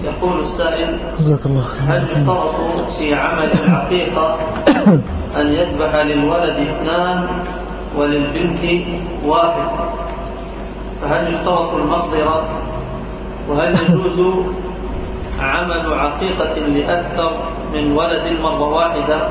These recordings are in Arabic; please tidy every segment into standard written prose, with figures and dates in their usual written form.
يقول السائل: جزاك الله خير. هل يشترط في عمل العقيقة أن يذبح للولد 2 وللبنت 1؟ فهل يشترط المصدر؟ وهل يجوز عمل عقيقة لأكثر من ولد مرة واحدة؟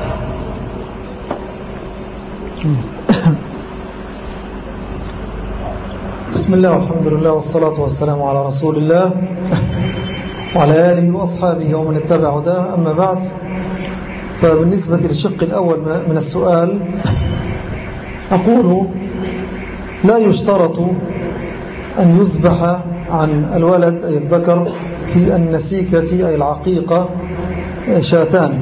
بسم الله والحمد لله والصلاة والسلام على رسول الله وعلى آله وأصحابه ومن اتبع هداه. أما بعد، فبالنسبة للشق الأول من السؤال أقول: لا يشترط أن يذبح عن الولد أي الذكر في النسيكة أي العقيقة 2،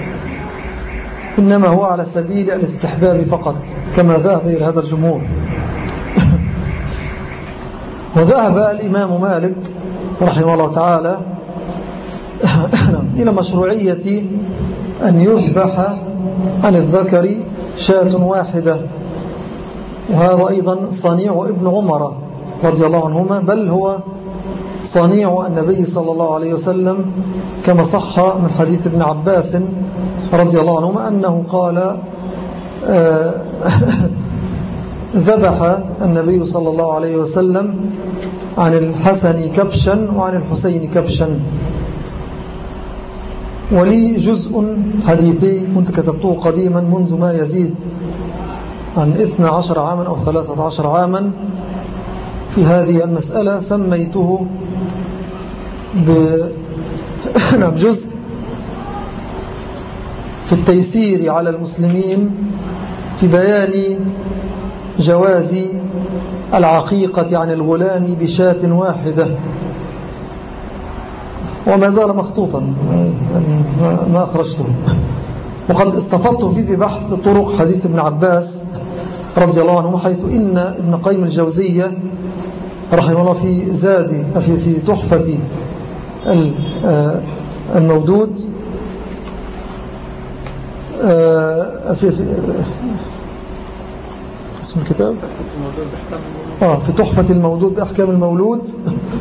إنما هو على سبيل الاستحباب فقط كما ذهب إلى هذا الجمهور. وذهب الإمام مالك رحمه الله تعالى إلى مشروعية أن يذبح عن الذكر 1 وهذا أيضا صنيع ابن عمر رضي الله عنهما، بل هو صنيع النبي صلى الله عليه وسلم كما صح من حديث ابن عباس رضي الله عنهما أنه قال: ذبح النبي صلى الله عليه وسلم عن الحسن كبشا وعن الحسين كبشا. ولي جزء حديثي كنت كتبته قديما منذ ما يزيد عن 12 عاما أو 13 عاما في هذه المسألة، سميته بجزء في التيسير على المسلمين في بيان جواز العقيقة عن الغلام ب1 واحدة، وما زال مخطوطا يعني ما أخرجته. وقد استفدت فيه في بحث طرق حديث ابن عباس رضي الله عنه، حيث إن ابن قيم الجوزية رحمه الله في زاد في تحفة المودود في اسم الكتاب في تحفة المودود بأحكام المولود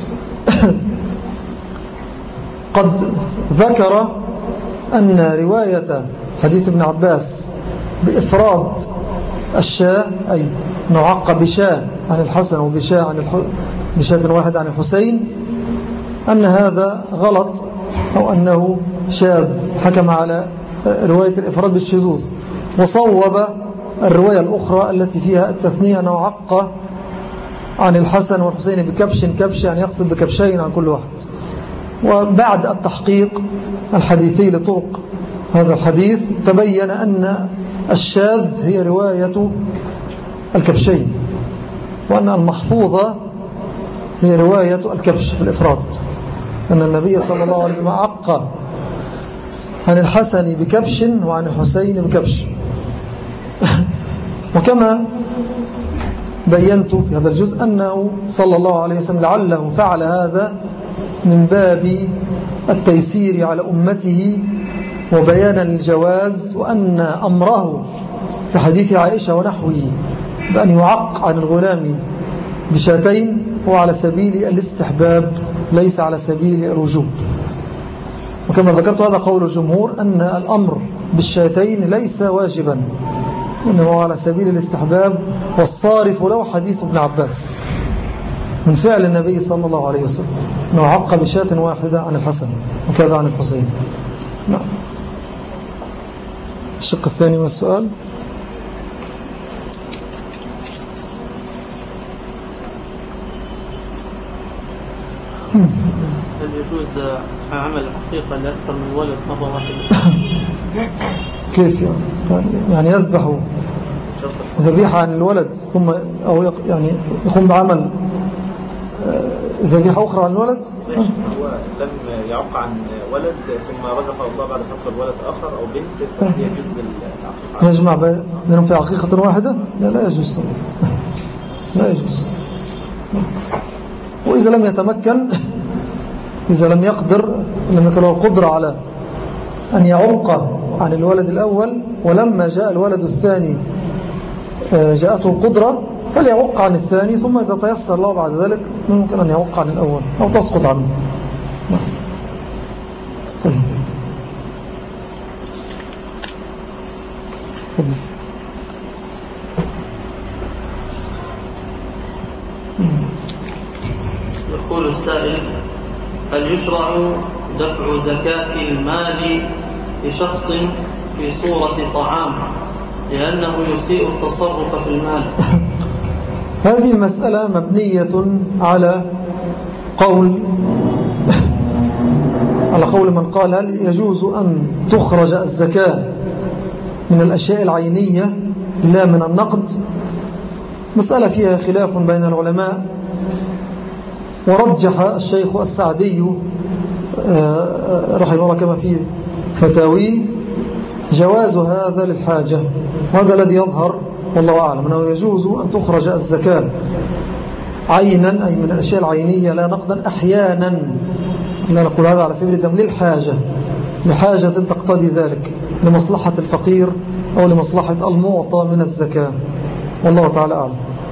قد ذكر أن رواية حديث ابن عباس بإفراد الشاة أي نعقب بشاة عن الحسن وبشاة بشاة واحدة عن الحسين أن هذا غلط أو أنه شاذ، حكم على رواية الإفراد بالشذوذ، وصوب الرواية الأخرى التي فيها التثنية نعق عن الحسن والحسين بكبش يعني يقصد بكبشين عن كل واحد. وبعد التحقيق الحديثي لطرق هذا الحديث تبين أن الشاذ هي رواية الكبشين، وأن المحفوظة هي رواية الكبش بالإفراد، أن النبي صلى الله عليه وسلم عق عن الحسن بكبش وعن الحسين بكبش. وكما بينت في هذا الجزء أنه صلى الله عليه وسلم لعله فعل هذا من باب التيسير على أمته وبيانا للجواز، وأن أمره في حديث عائشة ونحوه بأن يعق عن الغلام ب2 هو على سبيل الاستحباب ليس على سبيل الوجوب. وكما ذكرت هذا قول الجمهور أن الأمر ب2 ليس واجبا، إنه على سبيل الاستحباب، والصارف له حديث ابن عباس من فعل النبي صلى الله عليه وسلم أنه عق ب1 واحدة عن الحسن وكذا عن الحسين. نعم. الشق الثاني من السؤال: هل يجوز عمل حقيقة لأكثر من ولد مرة واحدة؟ كيف يعني يذبح ذبيحة عن الولد ثم أو يعني يقوم بعمل ذبيحة أخرى عن الولد؟ هو لم يعق عن ولد ثم رزق الله بعد فترة ولد آخر أو بنت، فيجوز العقيقة. يجمع بينهم في عقيقة واحدة؟ لا يجوز، لا يجوز. وإذا لم يتمكن، إذا لم يقدر، لم يكن له القدرة على أن يعق عن الولد الأول، ولما جاء الولد الثاني جاءته القدرة، فليعق عن الثاني، ثم إذا تيسر له بعد ذلك ممكن أن يعق عن الأول أو تسقط عنه. طيب يقول السائل: هل يشرع دفع زكاة المال لشخص في صورة طعام لأنه يسيء التصرف في المال؟ هذه المسألة مبنية على قول من قال: هل يجوز أن تخرج الزكاة من الأشياء العينية لا من النقد؟ مسألة فيها خلاف بين العلماء، ورجح الشيخ السعدي رحمه الله كما في فتاويه جواز هذا للحاجة، وهذا الذي يظهر والله أعلم أنه يجوز أن تخرج الزكاة عينا، أي من الأشياء العينية لا نقدا، أحيانا، لا نقول هذا على سبيل الدم، للحاجة، لحاجة تقتضي ذلك، لمصلحة الفقير أو لمصلحة المعطى من الزكاة، والله تعالى أعلم.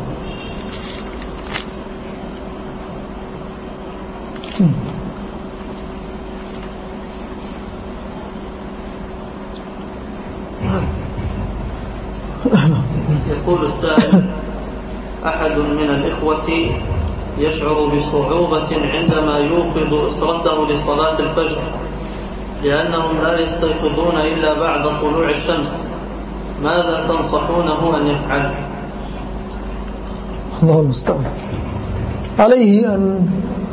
يقول السائل: أحد من الإخوة يشعر بصعوبة عندما يوقظ أسرته لصلاة الفجر لأنهم لا يستيقظون إلا بعد طلوع الشمس، ماذا تنصحونه أن يفعل؟ الله المستعان. عليه أن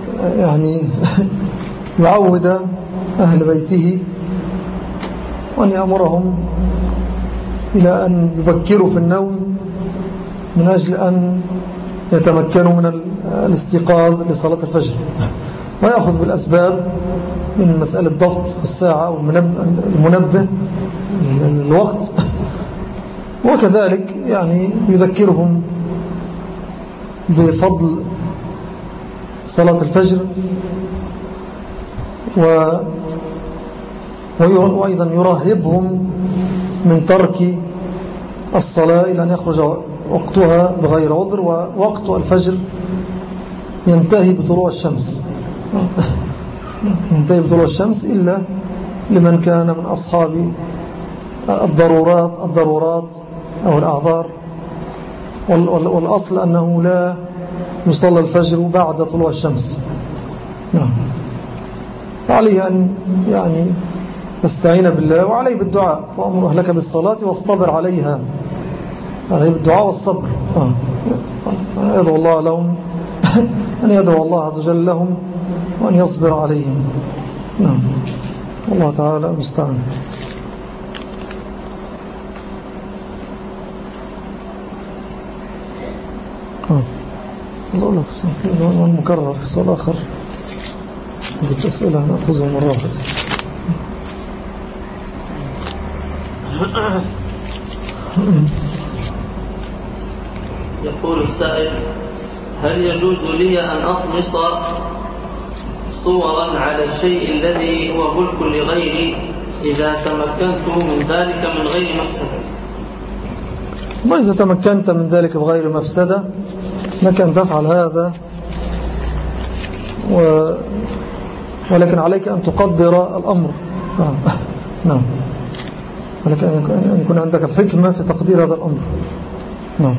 يعود أهل بيته وأن يأمرهم إلى أن يبكروا في النوم من أجل أن يتمكنوا من الاستيقاظ لصلاة الفجر، ويأخذ بالأسباب من مسألة ضبط الساعة أو المنبه الوقت، وكذلك يذكرهم بفضل صلاة الفجر، وأيضا يرهبهم من ترك الصلاة إلى أن يخرج وقتها بغير عذر، ووقت الفجر ينتهي بطلوع الشمس، إلا لمن كان من أصحاب الضرورات أو الأعذار، والأصل أنه لا يصلى الفجر بعد طلوع الشمس. عليه أن يستعين بالله، وعليه بالدعاء: وأمر أهلك بالصلاة واصطبر عليها. عليه بالدعاء والصبر، يدعو الله لهم أن يدعو الله عز وجل لهم وأن يصبر عليهم. والله تعالى المستعان. الله لك المكرر في سؤال آخر، عدة أسئلة نأخذها مرة واحدة. يقول السائل: هل يجوز لي أن أطمس صورا على الشيء الذي هو ملك لغيري إذا تمكنت من ذلك من غير مفسدة؟ ما إذا تمكنت من ذلك بغير مفسدة لك أن تفعل هذا، ولكن عليك أن تقدر الأمر. نعم، عليك أن يكون عندك الحكمة في تقدير هذا الأمر. نعم.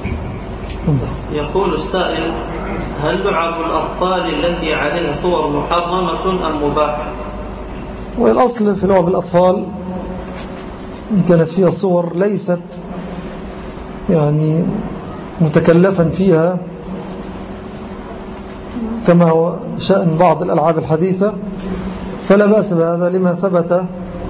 يقول السائل: هل لعب الأطفال التي عليها صور محرمة أم مباحة؟ والأصل في لعب الأطفال إن كانت فيها صور ليست متكلفا فيها كما هو شأن بعض الألعاب الحديثة، فلا بأس بهذا، لما ثبت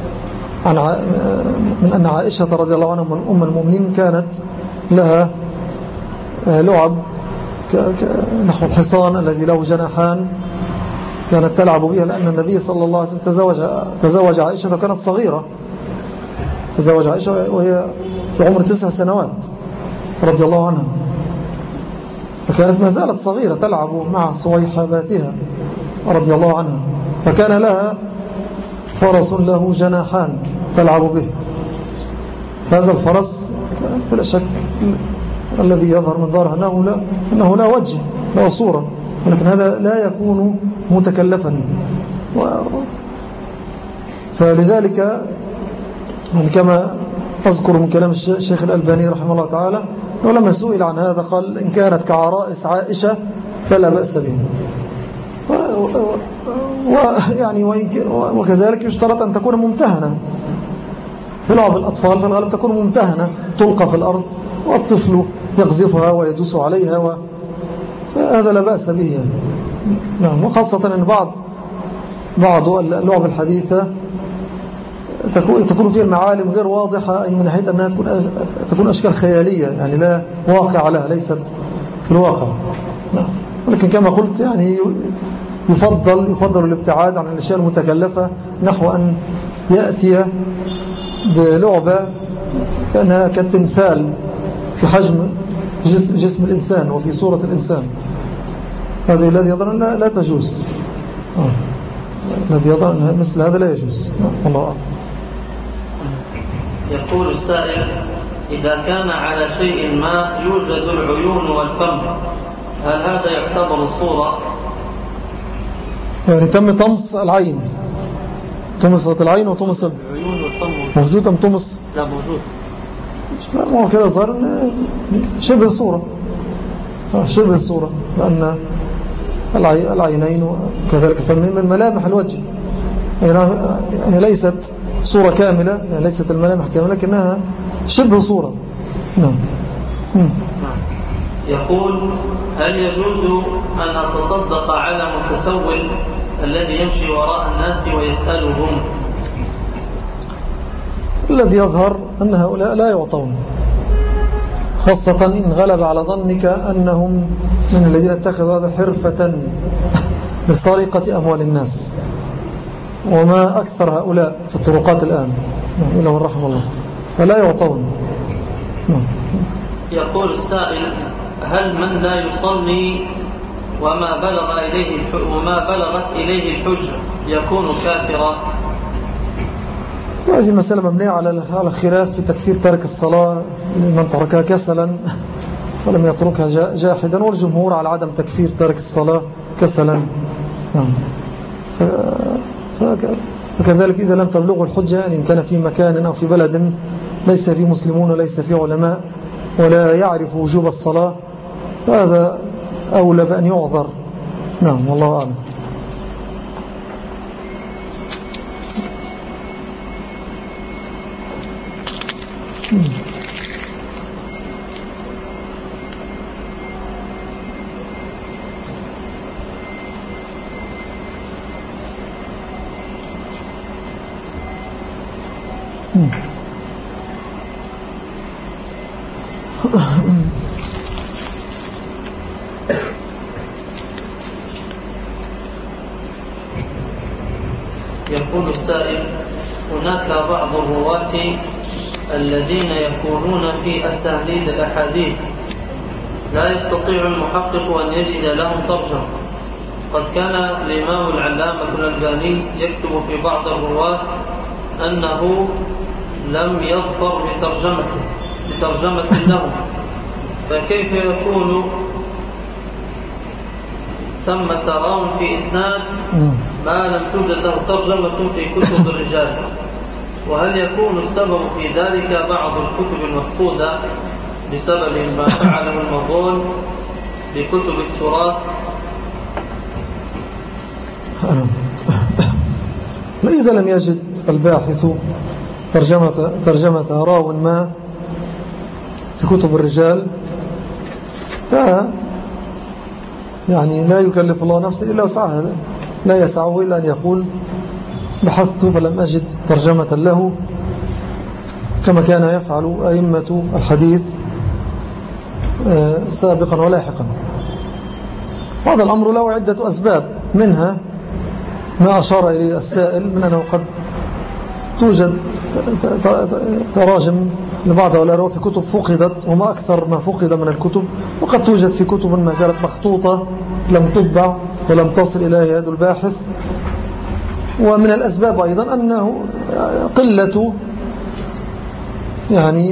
من أن عائشة رضي الله عنها من أم المؤمنين كانت لها لعب نحو الحصان الذي له جناحان، كانت تلعب بها، لأن النبي صلى الله عليه وسلم تزوج عائشة وكانت صغيرة، تزوج عائشة وهي في عمر 9 سنوات رضي الله عنها، فكانت ما زالت صغيرة تلعب مع صويحباتها رضي الله عنها، فكان لها فرس له جناحان تلعب به. هذا الفرس بلا شك الذي يظهر من ظاهره أنه لا وجه، لا صورة، ولكن هذا لا يكون متكلفا، فلذلك يعني كما أذكر من كلام الشيخ الألباني رحمه الله تعالى، ولما سئل عن هذا قال إن كانت كعرائس عائشة فلا بأس به. ويعني وكذلك يشترط أن تكون ممتهنة. في لعب الأطفال في الغالب تكون ممتهنة، تلقى في الأرض والطفل يقذفها ويدوس عليها فهذا لا بأس به يعني. نعم. وخاصة أن بعض اللعب الحديثة تكون فيها المعالم غير واضحة، أي من ناحية أنها تكون أشكال خيالية يعني لا واقع لها، ليست في الواقع. نعم. ولكن كما قلت يعني يفضل الابتعاد عن الأشياء المتكلفة، نحو أن يأتي بلعبة كأنها كالتمثال في حجم جسم الإنسان وفي صورة الإنسان. هذه الذي يظن لا تجوز. الذي يظن مثل هذا لا يجوز. الله أعلم. يقول السائل: إذا كان على شيء ما يوجد العيون والفم، هل هذا يعتبر صورة؟ يعني تم طمس العين، طمست العين وطمس العيون والفم موجود أم طمس؟ لا موجود. لا، ما هو كده صار شبه الصورة، شبه الصورة، لأن العينين وكذلك الفم من ملامح الوجه، هي ليست صورة كاملة، يعني ليست الملامح كاملة لكنها شبه صورة. نعم. يقول: هل يجوز أن أتصدق على متسول الذي يمشي وراء الناس ويسألهم؟ الذي يظهر أن هؤلاء لا يعطون، خاصة إن غلب على ظنك أنهم من الذين اتخذوا هذا حرفة لسرقة أموال الناس، وما أكثر هؤلاء في الطرقات الآن إلا من رحم الله، فلا يعطون. يقول السائل: هل من لا يصلي وما بلغت إليه الحجة يكون كافرا؟ هذه المسألة مبنية على الخلاف في تكفير تارك الصلاة لمن تركها كسلا ولم يتركها جاحدا، والجمهور على عدم تكفير تارك الصلاة كسلا. فكذلك إذا لم تبلغه الحجة، يعني إن كان في مكان أو في بلد ليس فيه مسلمون وليس فيه علماء ولا يعرف وجوب الصلاة، فهذا أولى بأن يعذر. نعم، والله أعلم. يقول السائل: هناك بعض الرواة الذين يكونون في أسانيد الأحاديث لا يستطيع المحقق أن يجد لهم ترجمة. قد كان الإمام العلامة الألباني يكتب في بعض الرواة أنه لم يظفر بترجمة لهم، فكيف يكون ثمة راو في إسناد ما لم توجد له ترجمة في كتب الرجال؟ وهل يكون السبب في ذلك بعض الكتب المفقودة بسبب ما فعله المغول بكتب التراث؟ إذا لم يجد الباحث ترجمة راو ما في كتب الرجال، يعني لا يكلف الله نفسه إلا وسعها، لا يسعه إلا أن يقول بحثت فلم أجد ترجمة له، كما كان يفعل أئمة الحديث سابقا ولاحقا. هذا الأمر له عدة أسباب، منها ما أشار إليه السائل من أنه قد توجد تراجم لبعض هؤلاء في كتب فقدت، وما أكثر ما فقد من الكتب، وقد توجد في كتب ما زالت مخطوطة لم تطبع ولم تصل إلى يد الباحث. ومن الأسباب أيضا أنه قلة يعني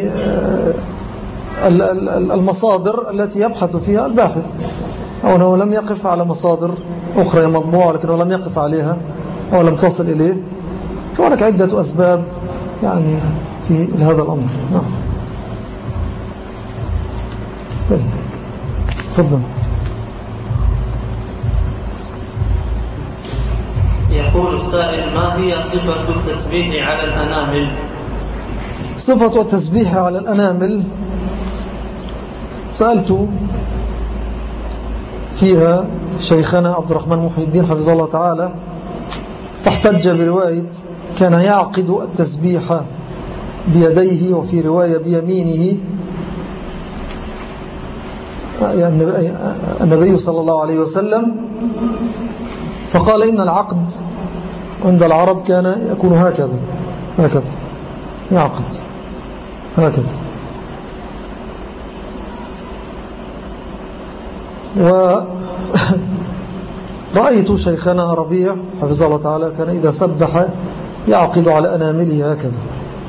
المصادر التي يبحث فيها الباحث، أو أنه لم يقف على مصادر أخرى مطبوعة لكنه لم يقف عليها أو لم تصل إليه، فهناك عدة أسباب يعني في هذا الأمر. نعم. تفضل. يقول السائل: ما هي صفة التسبيح على الأنامل؟ صفة التسبيح على الأنامل سألت فيها شيخنا عبد الرحمن محي الدين حفظه الله تعالى، فاحتج برواية كان يعقد التسبيح بيديه، وفي رواية بيمينه النبي صلى الله عليه وسلم، فقال إن العقد عند العرب كان يكون هكذا يعقد هكذا. ورأيت شيخنا ربيع حفظه الله تعالى كان إذا سبح يعقد على أنامله هكذا.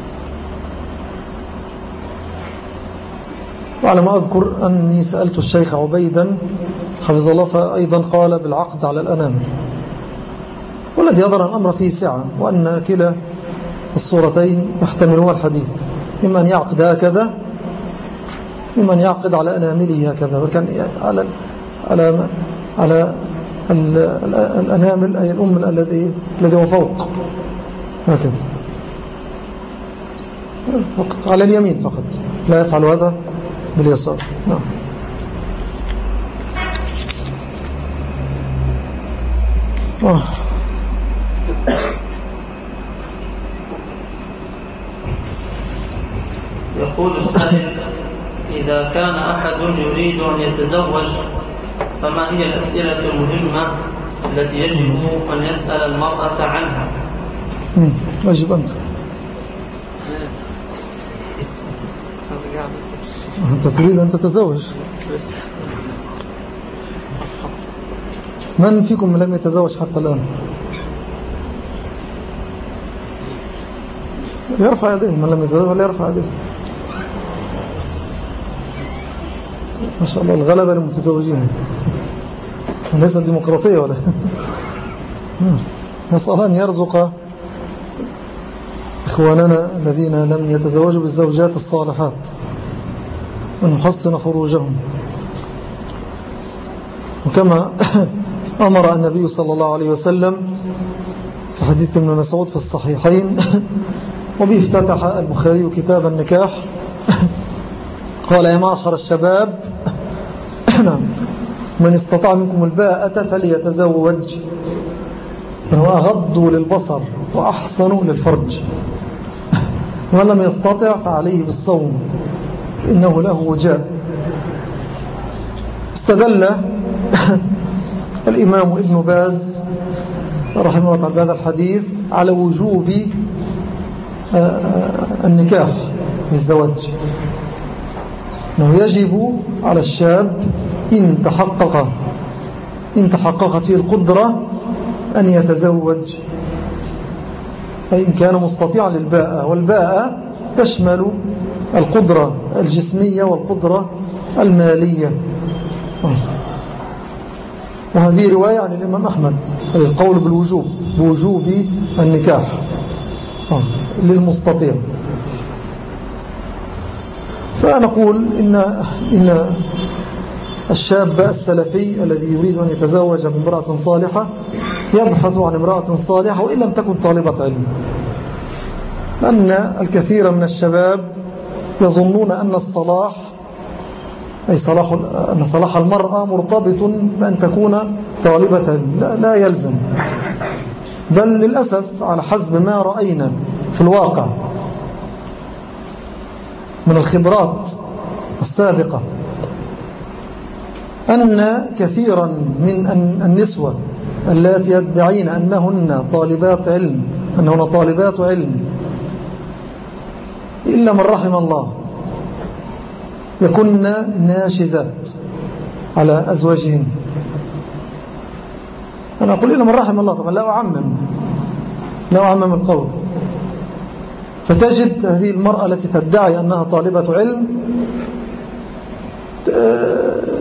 وعلى ما أذكر أني سألت الشيخ عبيدا حفظه الله فأيضا قال بالعقد على الأنامل، والذي يظهر الأمر فيه سعة، وأن كلا الصورتين يحتملون الحديث، إما أن يعقد هكذا إما أن يعقد على أنامله هكذا، وكان على الأنامل أي الأم الذي هو فوق هكذا، على اليمين فقط، لا يفعل هذا باليسار. نعم. يقول السائل: إذا كان أحد يريد أن يتزوج فما هي الأسئلة المهمة التي يجب أن يسأل المرأة عنها؟ واجب أنت تريد أن تتزوج. من فيكم لم يتزوج حتى الآن؟ يرفع يديه. من لم يتزوج ولا يرفع يديه. ما شاء الله الغلبة للمتزوجين، ليست ديمقراطية ولا نسأل أن يرزق إخواننا الذين لم يتزوجوا بالزوجات الصالحات وأن يحسن فروجهم. وكما أمر النبي صلى الله عليه وسلم في حديث ابن مسعود في الصحيحين وبه افتتح البخاري كتاب النكاح، قال: يا معشر الشباب من استطاع منكم الباءة فليتزوج، فهو أغض للبصر وأحسن للفرج، ومن لم يستطع فعليه بالصوم إنه له وجاء. استدل الإمام ابن باز رحمه الله تعالى بهذا الحديث على وجوب النكاح والزواج، أنه يجب على الشاب إن تحققت فيه القدرة أن يتزوج، أي إن كان مستطيعا للباءة، والباءة تشمل القدرة الجسمية والقدرة المالية. وهذه رواية عن الإمام أحمد، أي القول بوجوب النكاح للمستطيع. فنقول إن الشاب السلفي الذي يريد أن يتزوج من امرأة صالحة يبحث عن امرأة صالحة وإن لم تكن طالبة علم، لأن الكثير من الشباب يظنون أن الصلاح أي أن صلاح المرأة مرتبط بأن تكون طالبة علم. لا يلزم، بل للأسف على حسب ما رأينا في الواقع من الخبرات السابقة أن كثيرا من النسوة التي يدعين أنهن طالبات علم إلا من رحم الله يكن ناشزات على أزواجهن. أنا أقول إلا من رحم الله، طبعا لا أعمم القول. فتجد هذه المرأة التي تدعي أنها طالبة علم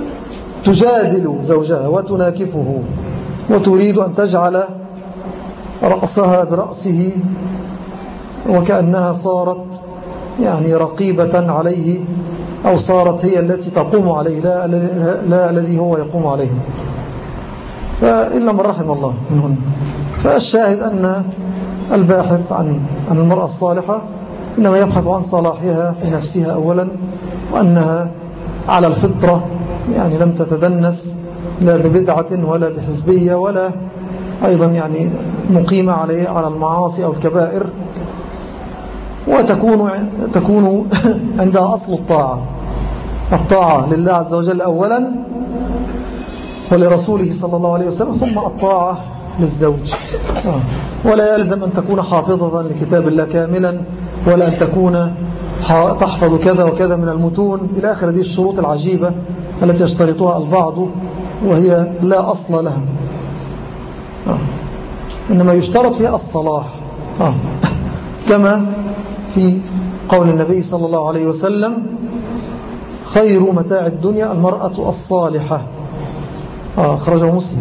تجادل زوجها وتناكفه وتريد أن تجعل رأسها برأسه وكأنها صارت يعني رقيبة عليه، أو صارت هي التي تقوم عليه لا الذي هو يقوم عليه، إلا من رحم الله منهن. فالشاهد أن الباحث عن المرأة الصالحة إنما يبحث عن صلاحها في نفسها أولا، وأنها على الفطرة، يعني لم تتدنس لا ببدعة ولا بحزبية ولا أيضا يعني مقيمة على المعاصي أو الكبائر، وتكون عندها أصل الطاعة لله عز وجل أولا ولرسوله صلى الله عليه وسلم، ثم الطاعة للزوج. ولا يلزم أن تكون حافظة لكتاب الله كاملا، ولا أن تكون تحفظ كذا وكذا من المتون إلى آخر هذه الشروط العجيبة التي يشترطها البعض وهي لا أصل لها. إنما يشترط فيها الصلاح، كما في قول النبي صلى الله عليه وسلم: خير متاع الدنيا المرأة الصالحة. أخرجه مسلم.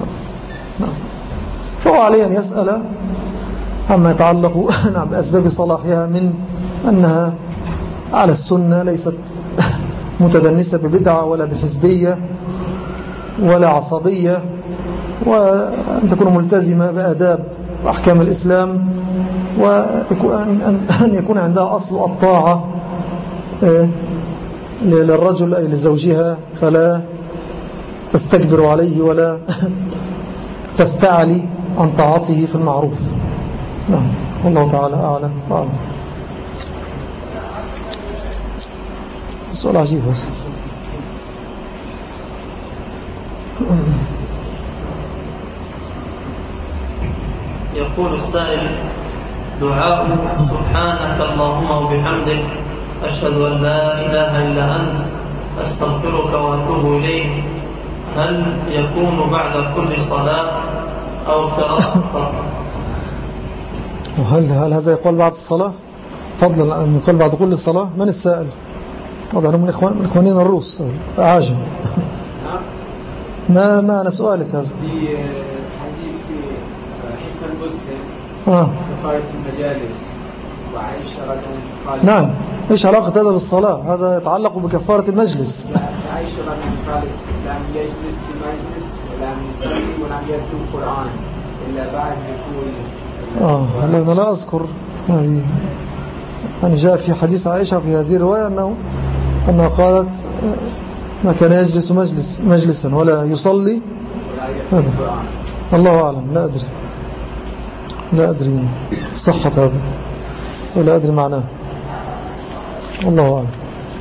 فهو عليه أن يسأل عما يتعلق بأسباب صلاحها، من أنها على السنة، ليست متدنسة ببدعة ولا بحزبية ولا عصبية، وأن تكون ملتزمة بآداب وأحكام الإسلام، وأن يكون عندها أصل الطاعة للرجل أي لزوجها، فلا تستكبر عليه ولا تستعلي عن طاعته في المعروف. نعم، والله تعالى أعلم وأعلم. السؤال عجيب بس. يقول السائل: دعاء سبحانك اللهم وبحمدك أشهد أن لا إله إلا أنت أستغفرك وأتوب إليك، هل يكون بعد كل صلاة أو قراءة؟ وهل هذا يقول بعد الصلاة فضلا أن يقول بعد كل صلاة؟ من السائل؟ هذا من إخواننا الروس أعاجم. ما أنا سؤالك هذا. في حديث في حسن المسلم كفارة المجالس وعائشة رضي الله عنها. نعم، إيش علاقة هذا بالصلاة؟ هذا يتعلق بكفارة المجلس. عائشة رضي الله عنها لم يجلس في مجلس ولم يصلي ولم يتلو القرآن إلا بعد دخول. أنا لا أذكر يعني جاء في حديث عائشة في هذه الرواية أنها قالت ما كان يجلس مجلسا ولا يصلي. هذا الله أعلم، لا أدري صحة هذا ولا أدري معناه، الله أعلم.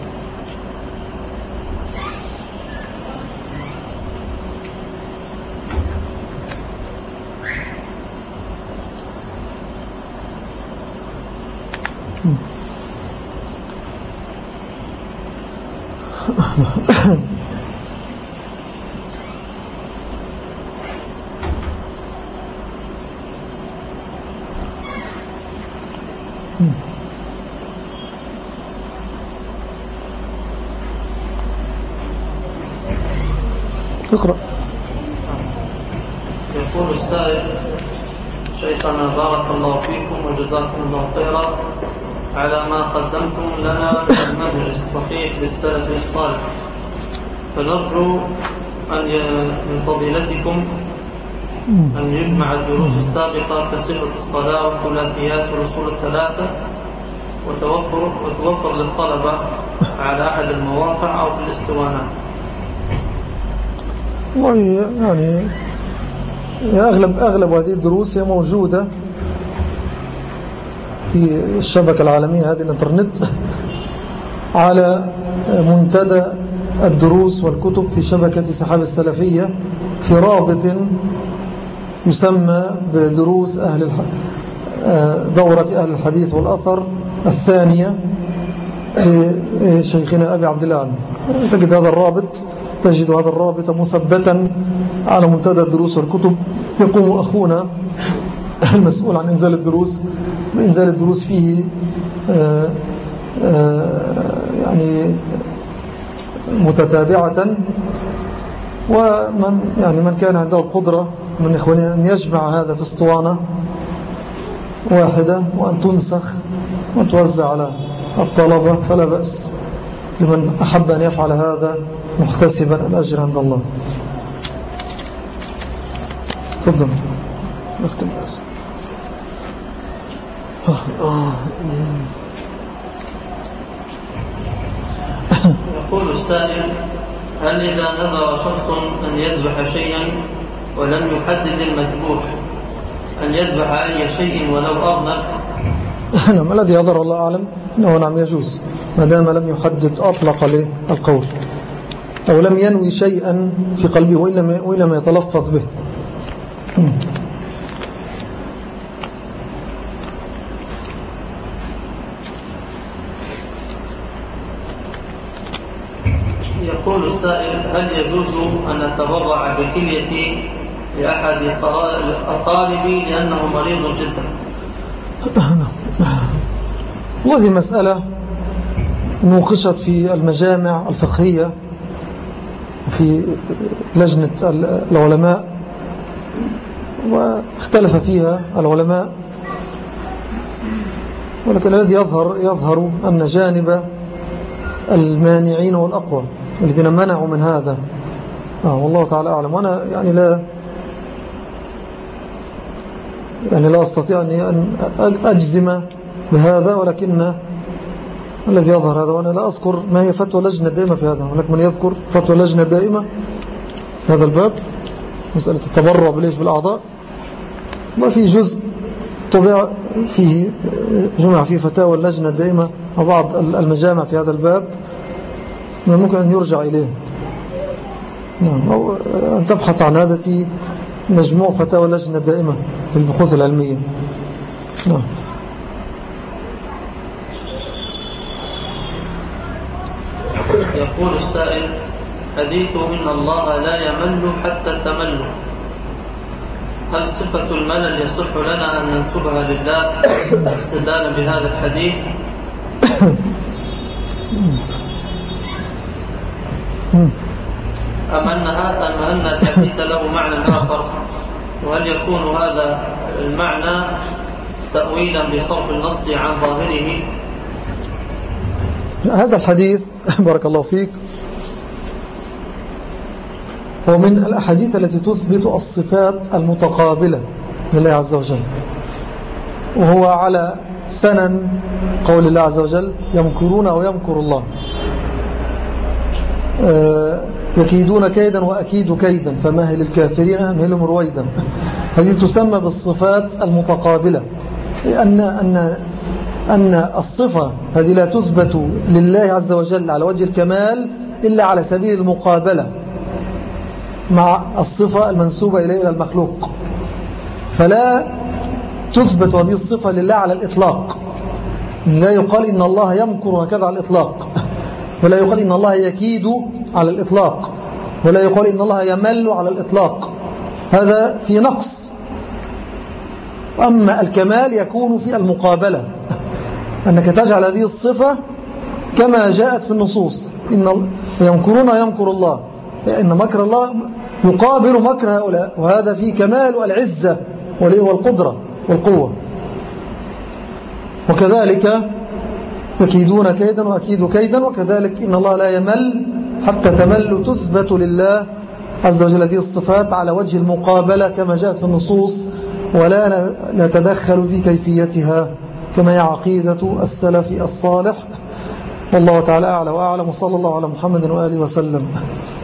اقرأ. يقول السائل: شيخنا بارك الله فيكم وجزاكم الله خيرا على ما قدمتم لنا من المنهج الصحيح للسلف الصالح، فنرجو من فضيلتكم أن يجمع الدروس السابقة كصفة الصلاة والثلاثيات والأصول الثلاثة وتوفر للطلبة على أحد المواقع أو في الاسطوانات. يعني أغلب هذه الدروس هي موجودة في الشبكة العالمية هذه الانترنت على منتدى الدروس والكتب في شبكة سحاب السلفية، في رابط يسمى بدروس دورة أهل الحديث والأثر الثانية لشيخنا أبي عبد الله. تجد هذا الرابط مثبتا على منتدى الدروس والكتب. يقوم أخونا المسؤول عن إنزال الدروس فيه يعني متتابعة، ومن كان عنده القدرة من إخواننا أن يجمع هذا في اسطوانة واحدة وأن تنسخ وتوزع على الطلبة، فلا بأس لمن أحب أن يفعل هذا محتسبا الأجر عند الله. تفضل نختم بس. يقول السائل: هل إذا نذر شخص أن يذبح شيئا ولم يحدد المذبوح أن يذبح أي شيء ولو أرنب؟ نعم، الذي يظهر الله أعلم أنه نعم يجوز ما دام لم يحدد أطلق له القول أو لم ينوي شيئا في قلبه وإلا ما يتلفظ به. يقول السائل: هل يجوز أن أتبرع بكليتي لأحد أقاربي لأنه مريض جدا؟ وهذه مسألة نوقشت في المجامع الفقهية وفي لجنة العلماء، واختلف فيها العلماء، ولكن الذي يظهر أن جانب المانعين والأقوى الذين منعوا من هذا والله تعالى أعلم. وأنا يعني لا أستطيع أن أجزم بهذا، ولكن الذي يظهر هذا، وأنا لا أذكر ما هي فتوى لجنة دائمة في هذا، ولكن من يذكر فتوى لجنة دائمة في هذا الباب مسألة التبرع بالأعضاء، وفي جزء طبع فيه جمع فيه فتاوى اللجنة الدائمة وبعض المجامع في هذا الباب، ممكن أن يرجع إليه. نعم، أو أن تبحث عن هذا في مجموع فتاوى اللجنة الدائمة للبحوث العلمية. نعم. يقول السائل: حديث إن الله لا يمل حتى تمل، هل صفة الملل يصح لنا أن ننسبها لله استدلالا بهذا الحديث؟ أم أن الحديث له معنى آخر؟ وهل يكون هذا المعنى تأويلا بصرف النص عن ظاهره؟ هذا الحديث بارك الله فيك هو من الأحاديث التي تثبت الصفات المتقابلة لله عز وجل، وهو على سنن قول الله عز وجل: يمكرون ويمكر الله، يكيدون كيدا وأكيد كيدا فمهل الكافرين أمهلهم رويدا. هذه تسمى بالصفات المتقابلة، أن الصفة هذه لا تثبت لله عز وجل على وجه الكمال إلا على سبيل المقابلة مع الصفة المنسوبة إلى المخلوق، فلا تثبت هذه الصفة لله على الإطلاق. لا يقال إن الله يمكر هكذا على الإطلاق، ولا يقال إن الله يكيد على الإطلاق، ولا يقال إن الله يمل على الإطلاق، هذا في نقص. أما الكمال يكون في المقابلة، أنك تجعل هذه الصفة كما جاءت في النصوص: إن يمكرون ويمكر الله، إن مكر الله يقابل مكر هؤلاء، وهذا فيه كمال العزة والقدرة والقوة. وكذلك يكيدون كيدا وأكيد كيدا، وكذلك إن الله لا يمل حتى تمل، تثبت لله عز وجل هذه الصفات على وجه المقابلة كما جاءت في النصوص، ولا نتدخل في كيفيتها كما هي عقيدة السلف الصالح. والله تعالى أعلى وأعلم، وصلى الله على محمد وآله وسلم.